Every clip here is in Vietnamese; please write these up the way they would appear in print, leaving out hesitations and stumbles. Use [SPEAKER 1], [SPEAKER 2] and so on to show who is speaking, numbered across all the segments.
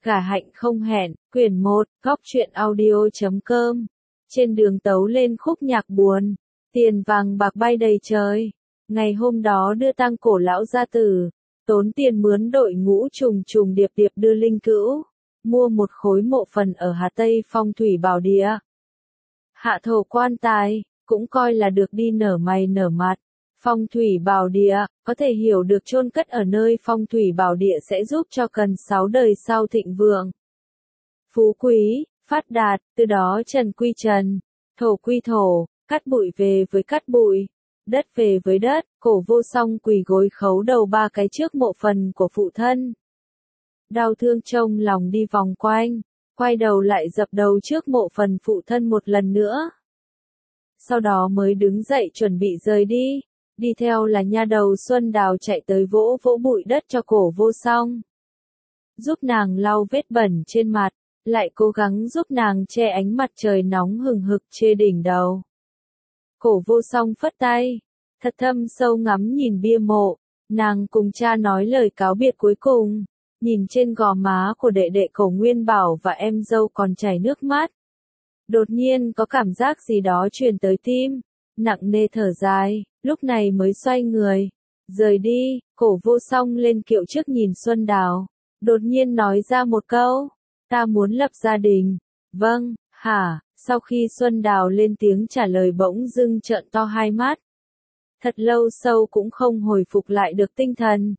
[SPEAKER 1] Gả hạnh không hẹn, quyển 1, góc truyện audio.com. Trên đường tấu lên khúc nhạc buồn, tiền vàng bạc bay đầy trời. Ngày hôm đó đưa tang cổ lão gia tử, tốn tiền mướn đội ngũ trùng trùng điệp điệp đưa linh cữu, mua một khối mộ phần ở Hà Tây phong thủy bảo địa. Hạ thổ quan tài, cũng coi là được đi nở mày nở mặt. Phong thủy bảo địa, có thể hiểu được chôn cất ở nơi phong thủy bảo địa sẽ giúp cho cần 6 đời sau thịnh vượng, phú quý, phát đạt, từ đó trần quy trần, thổ quy thổ, cát bụi về với cát bụi, đất về với đất. Cổ vô song quỳ gối khấu đầu 3 cái trước mộ phần của phụ thân. Đau thương trong lòng đi vòng quanh, quay đầu lại dập đầu trước mộ phần phụ thân một lần nữa. Sau đó mới đứng dậy chuẩn bị rời đi. Đi theo là nha đầu Xuân Đào chạy tới vỗ vỗ bụi đất cho cổ vô song, giúp nàng lau vết bẩn trên mặt, lại cố gắng giúp nàng che ánh mặt trời nóng hừng hực trên đỉnh đầu. Cổ vô song phất tay, thật thâm sâu ngắm nhìn bia mộ, nàng cùng cha nói lời cáo biệt cuối cùng, nhìn trên gò má của đệ đệ Cổ Nguyên Bảo và em dâu còn chảy nước mắt. Đột nhiên có cảm giác gì đó truyền tới tim, nặng nề thở dài, lúc này mới xoay người, rời đi. Cổ vô song lên kiệu trước nhìn Xuân Đào, đột nhiên nói ra một câu, ta muốn lập gia đình. Vâng, hả? Sau khi Xuân Đào lên tiếng trả lời bỗng dưng trợn to hai mắt. Thật lâu sâu cũng không hồi phục lại được tinh thần.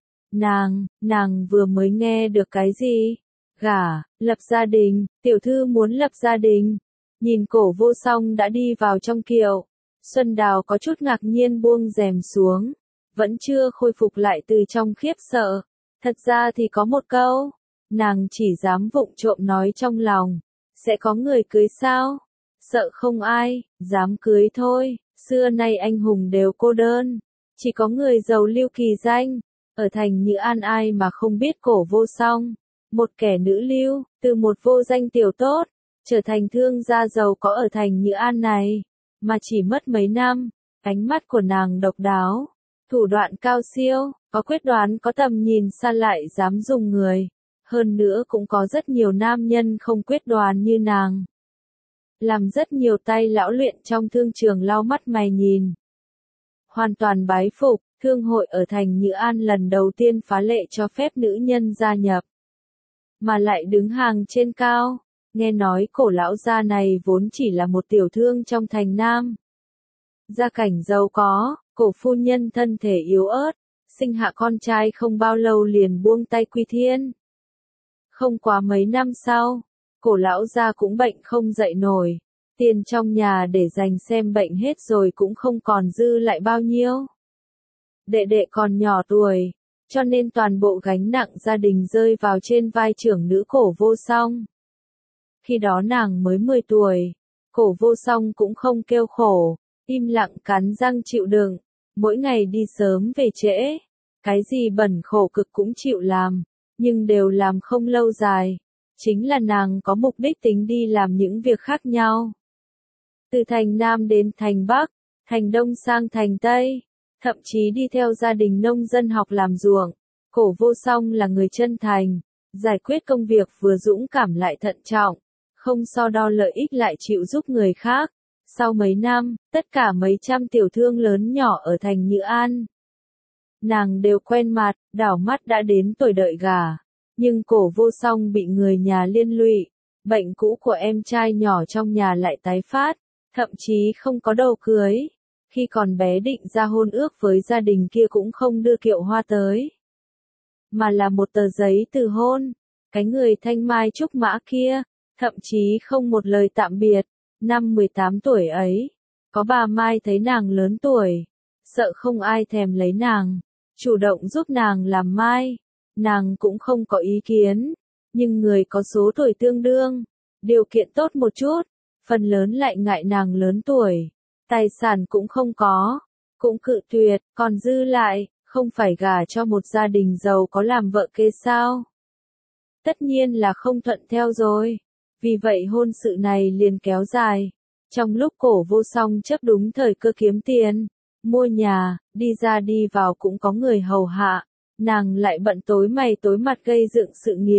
[SPEAKER 1] Nàng vừa mới nghe được cái gì? Gả, lập gia đình, tiểu thư muốn lập gia đình. Nhìn cổ vô song đã đi vào trong kiệu, Xuân Đào có chút ngạc nhiên buông rèm xuống, vẫn chưa khôi phục lại từ trong khiếp sợ. Thật ra thì có một câu, nàng chỉ dám vụng trộm nói trong lòng, sẽ có người cưới sao? Sợ không ai, dám cưới thôi, xưa nay anh hùng đều cô đơn, chỉ có người giàu lưu kỳ danh, ở thành Nhữ An ai mà không biết cổ vô song, một kẻ nữ lưu, từ một vô danh tiểu tốt, trở thành thương gia giàu có ở thành Nhữ An này, mà chỉ mất mấy năm. Ánh mắt của nàng độc đáo, thủ đoạn cao siêu, có quyết đoán, có tầm nhìn xa, lại dám dùng người. Hơn nữa cũng có rất nhiều nam nhân không quyết đoán như nàng. Làm rất nhiều tay lão luyện trong thương trường lau mắt mày nhìn. Hoàn toàn bái phục, thương hội ở thành Nhữ An lần đầu tiên phá lệ cho phép nữ nhân gia nhập. Mà lại đứng hàng trên cao. Nghe nói cổ lão gia này vốn chỉ là một tiểu thương trong thành Nam. Gia cảnh giàu có, cổ phu nhân thân thể yếu ớt, sinh hạ con trai không bao lâu liền buông tay quy thiên. Không quá mấy năm sau, cổ lão gia cũng bệnh không dậy nổi, tiền trong nhà để dành xem bệnh hết rồi cũng không còn dư lại bao nhiêu. Đệ đệ còn nhỏ tuổi, cho nên toàn bộ gánh nặng gia đình rơi vào trên vai trưởng nữ cổ vô song. Khi đó nàng mới 10 tuổi, cổ vô song cũng không kêu khổ, im lặng cắn răng chịu đựng, mỗi ngày đi sớm về trễ, cái gì bẩn khổ cực cũng chịu làm, nhưng đều làm không lâu dài. Chính là nàng có mục đích tính đi làm những việc khác nhau. Từ thành Nam đến thành Bắc, thành Đông sang thành Tây, thậm chí đi theo gia đình nông dân học làm ruộng. Cổ vô song là người chân thành, giải quyết công việc vừa dũng cảm lại thận trọng, không so đo lợi ích lại chịu giúp người khác. Sau mấy năm, tất cả mấy trăm tiểu thương lớn nhỏ ở thành Nhữ An, nàng đều quen mặt, đảo mắt đã đến tuổi đợi gả. Nhưng cổ vô song bị người nhà liên lụy, bệnh cũ của em trai nhỏ trong nhà lại tái phát, thậm chí không có đồ cưới. Khi còn bé định ra hôn ước với gia đình kia cũng không đưa kiệu hoa tới, mà là một tờ giấy từ hôn. Cái người thanh mai trúc mã kia, thậm chí không một lời tạm biệt. Năm 18 tuổi ấy, có bà Mai thấy nàng lớn tuổi, sợ không ai thèm lấy nàng, chủ động giúp nàng làm mai. Nàng cũng không có ý kiến, nhưng người có số tuổi tương đương, điều kiện tốt một chút, phần lớn lại ngại nàng lớn tuổi, tài sản cũng không có, cũng cự tuyệt, còn dư lại, không phải gả cho một gia đình giàu có làm vợ kế sao? Tất nhiên là không thuận theo rồi. Vì vậy hôn sự này liền kéo dài. Trong lúc cổ vô song chấp đúng thời cơ kiếm tiền, mua nhà, đi ra đi vào cũng có người hầu hạ, nàng lại bận tối mày tối mặt gây dựng sự nghiệp.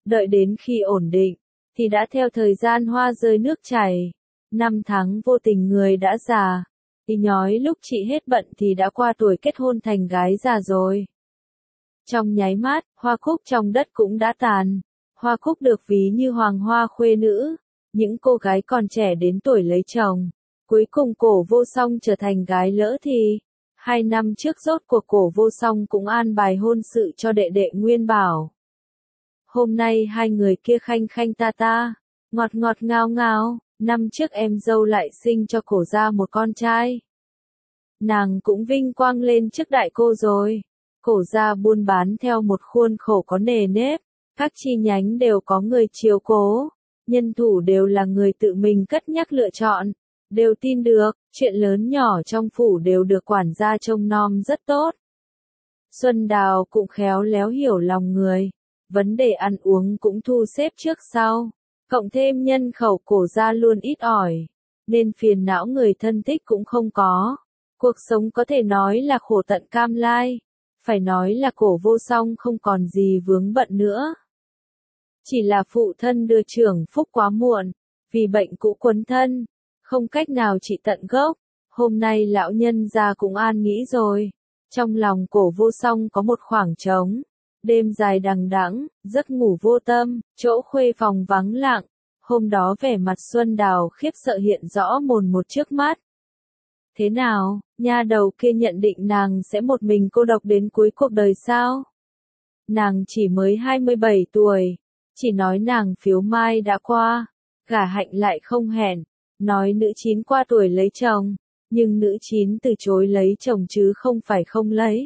[SPEAKER 1] Đợi đến khi ổn định, thì đã theo thời gian hoa rơi nước chảy. Năm tháng vô tình người đã già. Thì nhói lúc chị hết bận thì đã qua tuổi kết hôn thành gái già rồi. Trong nháy mắt, hoa cúc trong đất cũng đã tàn. Hoa cúc được ví như hoàng hoa khuê nữ. Những cô gái còn trẻ đến tuổi lấy chồng. Cuối cùng Cổ Vô Song trở thành gái lỡ thì. 2 năm trước rốt cuộc Cổ Vô Song cũng an bài hôn sự cho đệ đệ Nguyên Bảo. Hôm nay hai người kia khanh khanh ta ta, ngọt ngọt ngào ngào, năm trước em dâu lại sinh cho Cổ gia một con trai. Nàng cũng vinh quang lên trước đại cô rồi. Cổ gia buôn bán theo một khuôn khổ có nề nếp, các chi nhánh đều có người chiếu cố, nhân thủ đều là người tự mình cất nhắc lựa chọn, đều tin được, chuyện lớn nhỏ trong phủ đều được quản gia trông nom rất tốt. Xuân Đào cũng khéo léo hiểu lòng người, vấn đề ăn uống cũng thu xếp trước sau, cộng thêm nhân khẩu Cổ gia luôn ít ỏi, nên phiền não người thân thích cũng không có. Cuộc sống có thể nói là khổ tận cam lai, phải nói là Cổ Vô Song không còn gì vướng bận nữa. Chỉ là phụ thân đưa trưởng phúc quá muộn, vì bệnh cũ quấn thân, không cách nào trị tận gốc. Hôm nay lão nhân gia cũng an nghĩ rồi. Trong lòng Cổ Vô Song có một khoảng trống. Đêm dài đằng đẵng, giấc ngủ vô tâm, chỗ khuê phòng vắng lặng. Hôm đó vẻ mặt Xuân Đào khiếp sợ hiện rõ mồn một trước mắt. Thế nào, nha đầu kia nhận định nàng sẽ một mình cô độc đến cuối cuộc đời sao? Nàng chỉ mới 27 tuổi, chỉ nói nàng phiếu mai đã qua, gả hạnh lại không hẹn, nói nữ chín qua tuổi lấy chồng, nhưng nữ chín từ chối lấy chồng chứ không phải không lấy.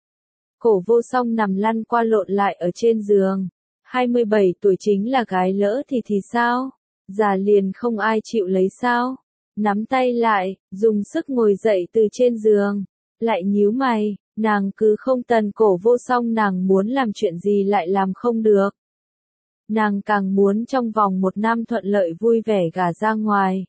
[SPEAKER 1] Cổ Vô Song nằm lăn qua lộn lại ở trên giường, 27 tuổi chính là gái lỡ thì sao? Già liền không ai chịu lấy sao? Nắm tay lại, dùng sức ngồi dậy từ trên giường, lại nhíu mày, nàng cứ không tần Cổ Vô Song, nàng muốn làm chuyện gì lại làm không được. Nàng càng muốn trong vòng 1 năm thuận lợi vui vẻ gả ra ngoài.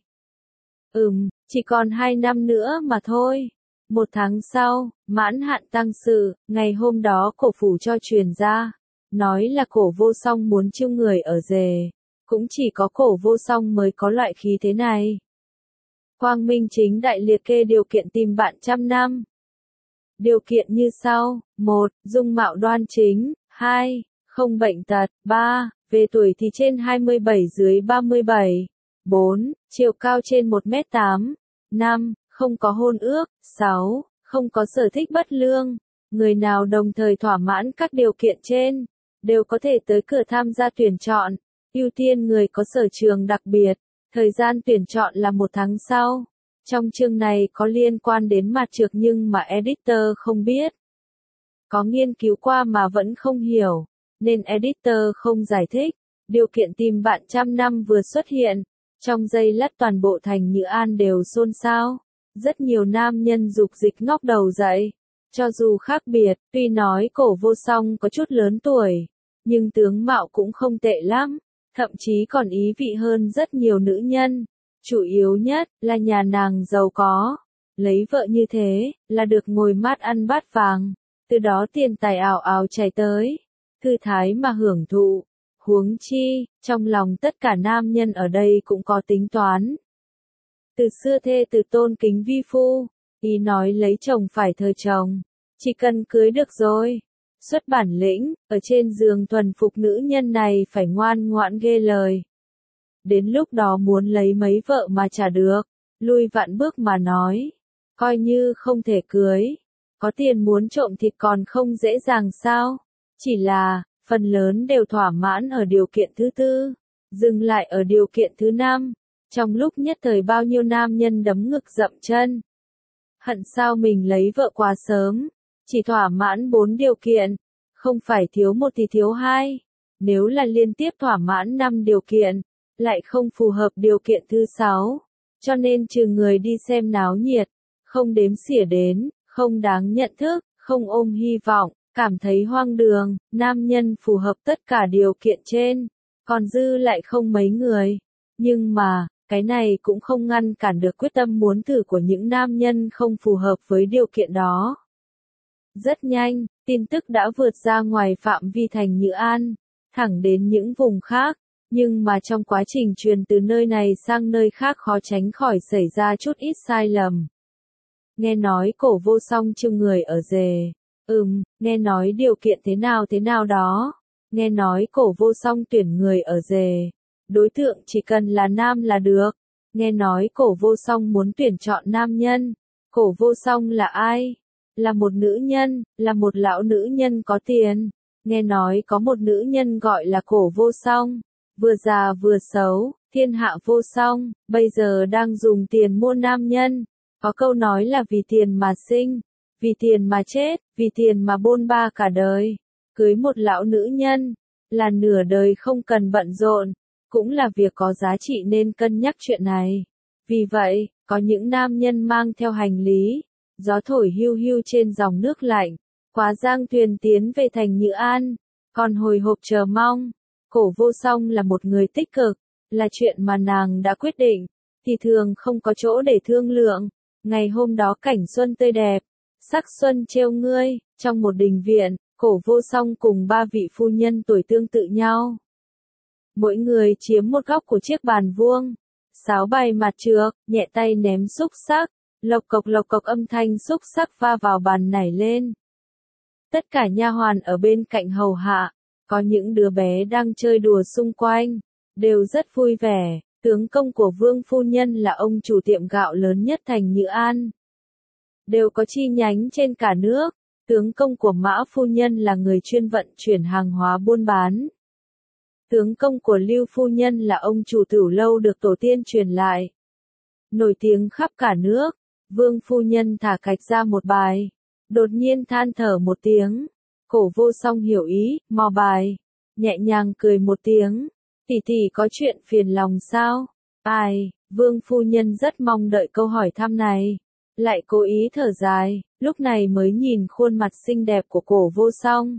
[SPEAKER 1] Chỉ còn 2 năm nữa mà thôi. 1 tháng sau, mãn hạn tang sự, ngày hôm đó Cổ phủ cho truyền ra, nói là Cổ Vô Song muốn chiêu người ở rể, cũng chỉ có Cổ Vô Song mới có loại khí thế này. Quang Minh chính đại liệt kê điều kiện tìm bạn trăm năm. Điều kiện như sau: 1. Dung mạo đoan chính. 2. Không bệnh tật. 3. Về tuổi thì trên 27 dưới 37. 4. Chiều cao trên 1m8. 5. Không có hôn ước. 6. Không có sở thích bất lương. Người nào đồng thời thỏa mãn các điều kiện trên, đều có thể tới cửa tham gia tuyển chọn. Ưu tiên người có sở trường đặc biệt. Thời gian tuyển chọn là 1 tháng sau. Trong chương này có liên quan đến mặt trược nhưng mà editor không biết. Có nghiên cứu qua mà vẫn không hiểu, nên editor không giải thích. Điều kiện tìm bạn trăm năm vừa xuất hiện, trong giây lát toàn bộ thành Nhữ An đều xôn xao. Rất nhiều nam nhân dục dịch ngóc đầu dậy. Cho dù khác biệt, tuy nói Cổ Vô Song có chút lớn tuổi, nhưng tướng mạo cũng không tệ lắm. Thậm chí còn ý vị hơn rất nhiều nữ nhân. Chủ yếu nhất là nhà nàng giàu có. Lấy vợ như thế, là được ngồi mát ăn bát vàng. Từ đó tiền tài ào ào chảy tới. Thư thái mà hưởng thụ. Huống chi, trong lòng tất cả nam nhân ở đây cũng có tính toán. Từ xưa thê từ tôn kính vi phu. Ý nói lấy chồng phải thờ chồng. Chỉ cần cưới được rồi. Xuất bản lĩnh, ở trên giường thuần phục nữ nhân này phải ngoan ngoãn ghê lời. Đến lúc đó muốn lấy mấy vợ mà chả được, lui vạn bước mà nói, coi như không thể cưới. Có tiền muốn trộm thịt còn không dễ dàng sao? Chỉ là, phần lớn đều thỏa mãn ở điều kiện thứ 4, dừng lại ở điều kiện thứ 5. Trong lúc nhất thời bao nhiêu nam nhân đấm ngực dậm chân. Hận sao mình lấy vợ quá sớm, chỉ thỏa mãn 4 điều kiện, không phải thiếu 1 thì thiếu 2. Nếu là liên tiếp thỏa mãn 5 điều kiện, lại không phù hợp điều kiện thứ 6. Cho nên trừ người đi xem náo nhiệt, không đếm xỉa đến, không đáng nhận thức, không ôm hy vọng, cảm thấy hoang đường, nam nhân phù hợp tất cả điều kiện trên, còn dư lại không mấy người. Nhưng mà, cái này cũng không ngăn cản được quyết tâm muốn thử của những nam nhân không phù hợp với điều kiện đó. Rất nhanh, tin tức đã vượt ra ngoài phạm vi thành Nhữ An. thẳng đến những vùng khác, nhưng mà trong quá trình truyền từ nơi này sang nơi khác khó tránh khỏi xảy ra chút ít sai lầm. Nghe nói Cổ Vô Song trưng người ở Dề. Nghe nói điều kiện thế nào đó. Nghe nói Cổ Vô Song tuyển người ở Dề. Đối tượng chỉ cần là nam là được. Nghe nói Cổ Vô Song muốn tuyển chọn nam nhân. Cổ Vô Song là ai? Là một nữ nhân, là một lão nữ nhân có tiền. Nghe nói có một nữ nhân gọi là Cổ Vô Song, vừa già vừa xấu, thiên hạ vô song, bây giờ đang dùng tiền mua nam nhân. Có câu nói là vì tiền mà sinh, vì tiền mà chết, vì tiền mà bôn ba cả đời. Cưới một lão nữ nhân, là nửa đời không cần bận rộn, cũng là việc có giá trị nên cân nhắc chuyện này. Vì vậy, có những nam nhân mang theo hành lý, gió thổi hiu hiu trên dòng nước lạnh, quá giang thuyền tiến về thành Nhữ An, còn hồi hộp chờ mong. Cổ Vô Song là một người tích cực, là chuyện mà nàng đã quyết định, thì thường không có chỗ để thương lượng. Ngày hôm đó cảnh xuân tươi đẹp, sắc xuân trêu ngươi, trong một đình viện, Cổ Vô Song cùng ba vị phu nhân tuổi tương tự nhau. Mỗi người chiếm một góc của chiếc bàn vuông, sáo bày mặt trược, nhẹ tay ném xúc xắc, lộc cộc âm thanh xúc xắc va vào bàn nảy lên. Tất cả nha hoàn ở bên cạnh hầu hạ, có những đứa bé đang chơi đùa xung quanh, đều rất vui vẻ. Tướng công của Vương phu nhân là ông chủ tiệm gạo lớn nhất thành Nhữ An, đều có chi nhánh trên cả nước. Tướng công của Mã phu nhân là người chuyên vận chuyển hàng hóa buôn bán. Tướng công của Lưu phu nhân là ông chủ tửu lâu được tổ tiên truyền lại, nổi tiếng khắp cả nước. Vương phu nhân thả cạch ra một bài, đột nhiên than thở một tiếng. Cổ Vô Song hiểu ý, mò bài, nhẹ nhàng cười một tiếng. Tỷ tỷ có chuyện phiền lòng sao? Ai? Vương phu nhân rất mong đợi câu hỏi thăm này, lại cố ý thở dài, lúc này mới nhìn khuôn mặt xinh đẹp của Cổ Vô Song.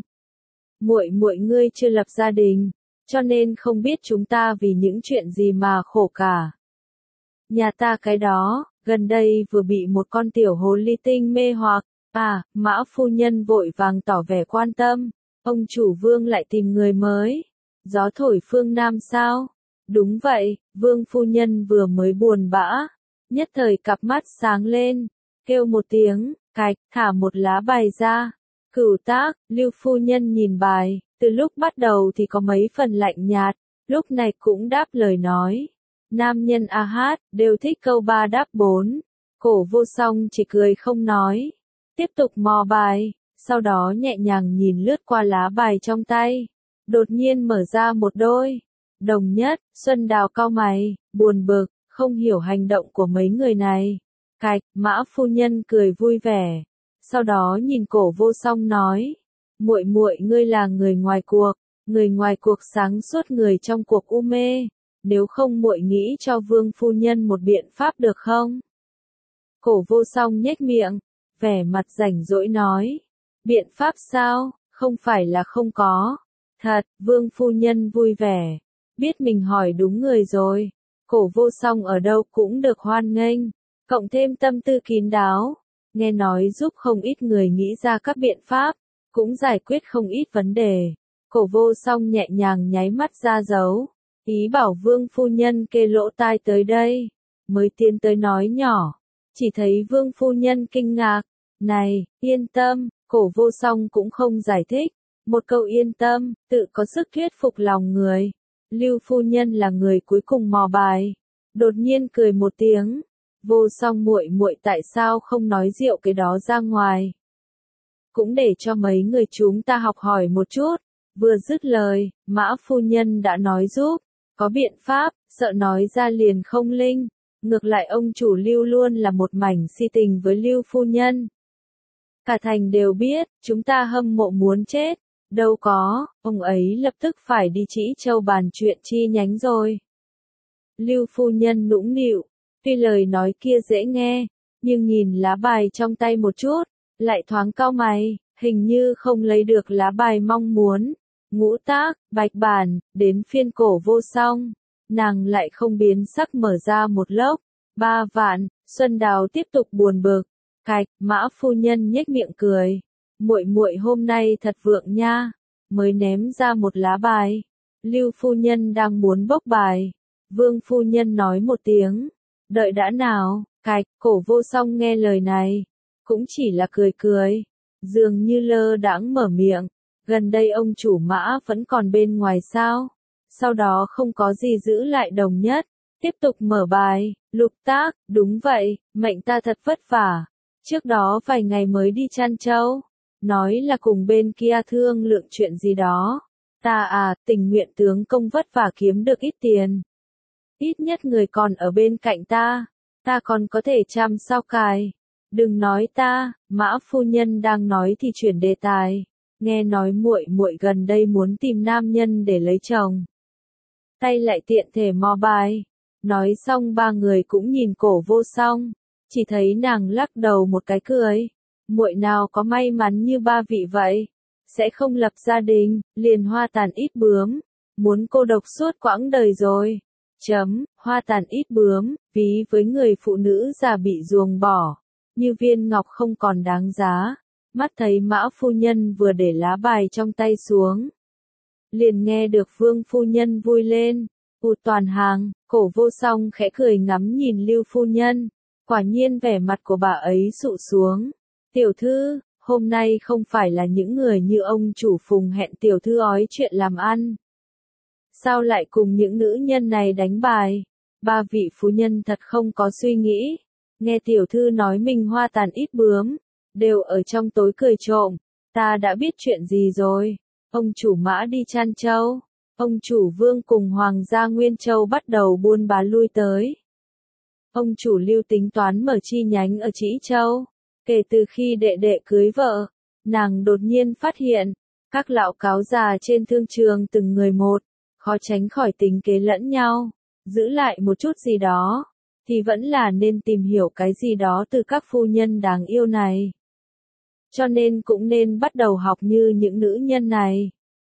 [SPEAKER 1] Muội ngươi chưa lập gia đình, cho nên không biết chúng ta vì những chuyện gì mà khổ cả. Nhà ta cái đó, gần đây vừa bị một con tiểu hồ ly tinh mê hoặc. Mã phu nhân vội vàng tỏ vẻ quan tâm. Ông chủ Vương lại tìm người mới. Gió thổi phương Nam sao? Đúng vậy, Vương phu nhân vừa mới buồn bã, nhất thời cặp mắt sáng lên, kêu một tiếng, cạch, thả một lá bài ra. Cửu tác, Lưu phu nhân nhìn bài, từ lúc bắt đầu thì có mấy phần lạnh nhạt, lúc này cũng đáp lời nói. Nam nhân a hát, đều thích câu 3 đáp 4. Cổ Vô Song chỉ cười không nói, tiếp tục mò bài, sau đó nhẹ nhàng nhìn lướt qua lá bài trong tay. Đột nhiên mở ra một đôi. Đồng Nhất, Xuân Đào cau mày, buồn bực, không hiểu hành động của mấy người này. Cạch, Mã phu nhân cười vui vẻ. Sau đó nhìn Cổ Vô Song nói, muội ngươi là người ngoài cuộc sáng suốt, người trong cuộc u mê. Nếu không muội nghĩ cho Vương phu nhân một biện pháp được không? Cổ Vô Song nhếch miệng, vẻ mặt rảnh rỗi nói, biện pháp sao, không phải là không có. Thật, Vương phu nhân vui vẻ, biết mình hỏi đúng người rồi. Cổ Vô Song ở đâu cũng được hoan nghênh, cộng thêm tâm tư kín đáo, nghe nói giúp không ít người nghĩ ra các biện pháp, cũng giải quyết không ít vấn đề. Cổ Vô Song nhẹ nhàng nháy mắt ra dấu, ý bảo Vương phu nhân kê lỗ tai tới đây, mới tiến tới nói nhỏ. Chỉ thấy Vương phu nhân kinh ngạc, này, yên tâm, Cổ Vô Song cũng không giải thích, một câu yên tâm, tự có sức thuyết phục lòng người. Lưu phu nhân là người cuối cùng mò bài, đột nhiên cười một tiếng, Vô Song muội tại sao không nói rượu cái đó ra ngoài? Cũng để cho mấy người chúng ta học hỏi một chút. Vừa dứt lời, Mã phu nhân đã nói giúp, có biện pháp, sợ nói ra liền không linh. Ngược lại ông chủ Lưu luôn là một mảnh si tình với Lưu phu nhân. Cả thành đều biết, chúng ta hâm mộ muốn chết. Đâu có, ông ấy lập tức phải đi Trĩ Châu bàn chuyện chi nhánh rồi. Lưu phu nhân nũng nịu, tuy lời nói kia dễ nghe, nhưng nhìn lá bài trong tay một chút, lại thoáng cau mày, hình như không lấy được lá bài mong muốn. Ngũ tác, bạch bản, đến phiên Cổ Vô Song, nàng lại không biến sắc mở ra một lốc. 3 vạn, Xuân Đào tiếp tục buồn bực. Cạch, Mã phu nhân nhếch miệng cười. Muội hôm nay thật vượng nha. mới ném ra một lá bài. Lưu phu nhân đang muốn bốc bài. Vương phu nhân nói một tiếng. Đợi đã nào, cạch, Cổ Vô Song nghe lời này. Cũng chỉ là cười cười. Dường như lơ đãng mở miệng. Gần đây ông chủ Mã vẫn còn bên ngoài sao? Sau đó không có gì giữ lại Đồng Nhất. Tiếp tục mở bài. Lục Tác, đúng vậy, mệnh ta thật vất vả. Trước đó vài ngày mới đi Trăn Châu. Nói là cùng bên kia thương lượng chuyện gì đó. Ta tình nguyện tướng công vất vả kiếm được ít tiền. Ít nhất người còn ở bên cạnh ta. Ta còn có thể chăm sao cài. Đừng nói ta, Mã phu nhân đang nói thì chuyển đề tài. Nghe nói muội muội gần đây muốn tìm nam nhân để lấy chồng. Tay lại tiện thể mò bài. Nói xong ba người cũng nhìn Cổ Vô Song. Chỉ thấy nàng lắc đầu một cái cười. Muội nào có may mắn như ba vị vậy. Sẽ không lập gia đình, liền hoa tàn ít bướm. Muốn cô độc suốt quãng đời rồi. Hoa tàn ít bướm, ví với người phụ nữ già bị ruồng bỏ. Như viên ngọc không còn đáng giá. Mắt thấy Mã phu nhân vừa để lá bài trong tay xuống. Liền nghe được Vương phu nhân vui lên. Toàn hàng, Cổ Vô Song khẽ cười ngắm nhìn Lưu phu nhân. Quả nhiên vẻ mặt của bà ấy sụ xuống. Tiểu thư, hôm nay không phải là những người như ông chủ Phùng hẹn tiểu thư ói chuyện làm ăn. Sao lại cùng những nữ nhân này đánh bài? Ba vị phu nhân thật không có suy nghĩ. Nghe tiểu thư nói mình hoa tàn ít bướm. Đều ở trong tối cười trộm. Ta đã biết chuyện gì rồi. Ông chủ Mã đi Trăn Châu. Ông chủ Vương cùng Hoàng gia Nguyên Châu bắt đầu buôn bán lui tới. Ông chủ Lưu tính toán mở chi nhánh ở Trĩ Châu. Kể từ khi đệ đệ cưới vợ, nàng đột nhiên phát hiện, các lão cáo già trên thương trường từng người một, khó tránh khỏi tính kế lẫn nhau, giữ lại một chút gì đó, thì vẫn là nên tìm hiểu cái gì đó từ các phu nhân đáng yêu này. Cho nên cũng nên bắt đầu học như những nữ nhân này.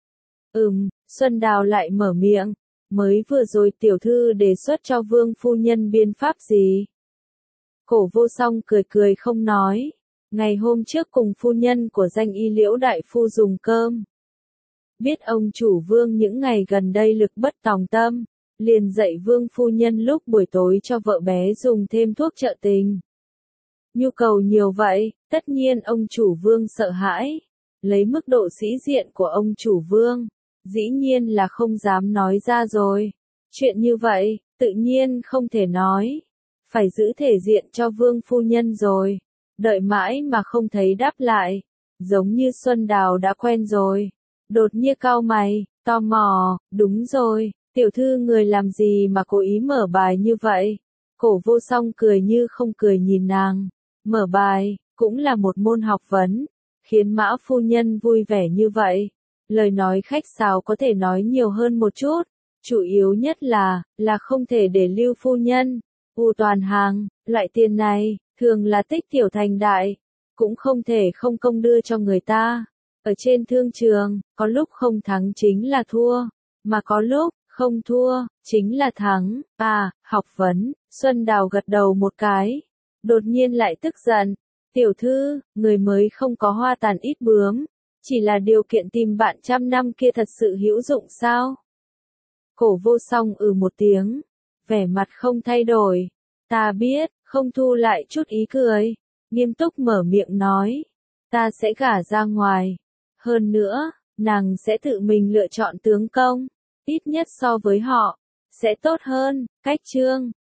[SPEAKER 1] Xuân Đào lại mở miệng, mới vừa rồi tiểu thư đề xuất cho Vương phu nhân biên pháp gì? Cổ Vô Song cười cười không nói. Ngày hôm trước cùng phu nhân của danh y Liễu đại phu dùng cơm. Biết ông chủ Vương những ngày gần đây lực bất tòng tâm, liền dạy Vương phu nhân lúc buổi tối cho vợ bé dùng thêm thuốc trợ tình. Nhu cầu nhiều vậy, tất nhiên ông chủ Vương sợ hãi. Lấy mức độ sĩ diện của ông chủ Vương, dĩ nhiên là không dám nói ra rồi. Chuyện như vậy, tự nhiên không thể nói. Phải giữ thể diện cho Vương phu nhân rồi. Đợi mãi mà không thấy đáp lại. Giống như Xuân Đào đã quen rồi. Đột nhiên cau mày, tò mò, đúng rồi, tiểu thư người làm gì mà cố ý mở bài như vậy? Cổ Vô Song cười như không cười nhìn nàng. Mở bài, cũng là một môn học vấn, khiến Mã phu nhân vui vẻ như vậy. Lời nói khách sáo có thể nói nhiều hơn một chút. Chủ yếu nhất là không thể để Lưu phu nhân. Toàn hàng, loại tiền này, thường là tích tiểu thành đại. Cũng không thể không công đưa cho người ta. Ở trên thương trường, có lúc không thắng chính là thua. Mà có lúc, không thua, chính là thắng. Học vấn, Xuân Đào gật đầu một cái. Đột nhiên lại tức giận. Tiểu thư, người mới không có hoa tàn ít bướm. Chỉ là điều kiện tìm bạn trăm năm kia thật sự hữu dụng sao? Cổ Vô Song một tiếng. Vẻ mặt không thay đổi. Ta biết, không thu lại chút ý cười. Nghiêm túc mở miệng nói. Ta sẽ gả ra ngoài. Hơn nữa, nàng sẽ tự mình lựa chọn tướng công. Ít nhất so với họ. Sẽ tốt hơn. Cách chương.